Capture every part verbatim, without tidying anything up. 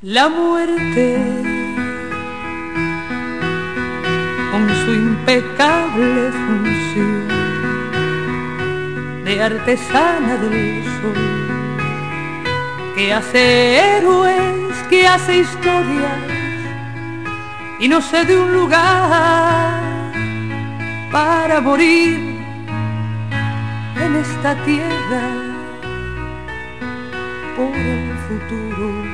La muerte, con su impecable función de artesana del sol, que hace héroes, que hace historias y no sé de un lugar para morir en esta tierra por el futuro.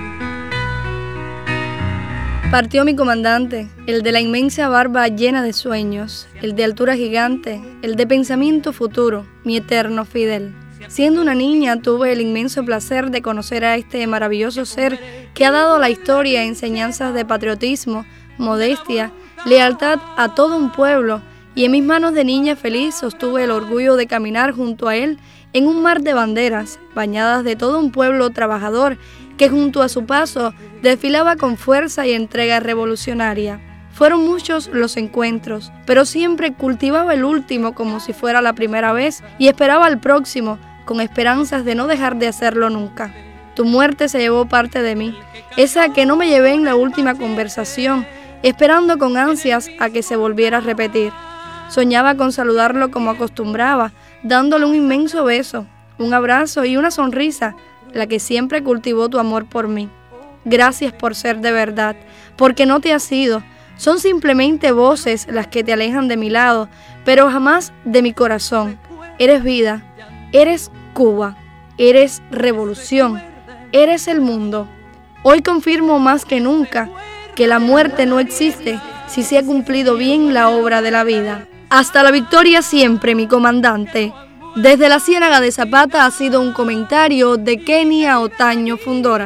Partió mi comandante, el de la inmensa barba llena de sueños, el de altura gigante, el de pensamiento futuro, mi eterno Fidel. Siendo una niña tuve el inmenso placer de conocer a este maravilloso ser que ha dado a la historia enseñanzas de patriotismo, modestia, lealtad a todo un pueblo, y en mis manos de niña feliz sostuve el orgullo de caminar junto a él en un mar de banderas, bañadas de todo un pueblo trabajador que junto a su paso desfilaba con fuerza y entrega revolucionaria. Fueron muchos los encuentros, pero siempre cultivaba el último como si fuera la primera vez y esperaba al próximo con esperanzas de no dejar de hacerlo nunca. Tu muerte se llevó parte de mí, esa que no me llevé en la última conversación, esperando con ansias a que se volviera a repetir. Soñaba con saludarlo como acostumbraba, dándole un inmenso beso, un abrazo y una sonrisa, la que siempre cultivó tu amor por mí. Gracias por ser de verdad, porque no te has ido. Son simplemente voces las que te alejan de mi lado, pero jamás de mi corazón. Eres vida, eres Cuba, eres revolución, eres el mundo. Hoy confirmo más que nunca que la muerte no existe si se ha cumplido bien la obra de la vida. Hasta la victoria siempre, mi comandante. Desde la Ciénaga de Zapata ha sido un comentario de Kenia Otaño Fundora.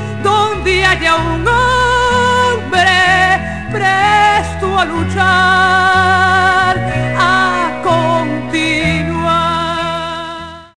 Donde haya un hombre presto a luchar.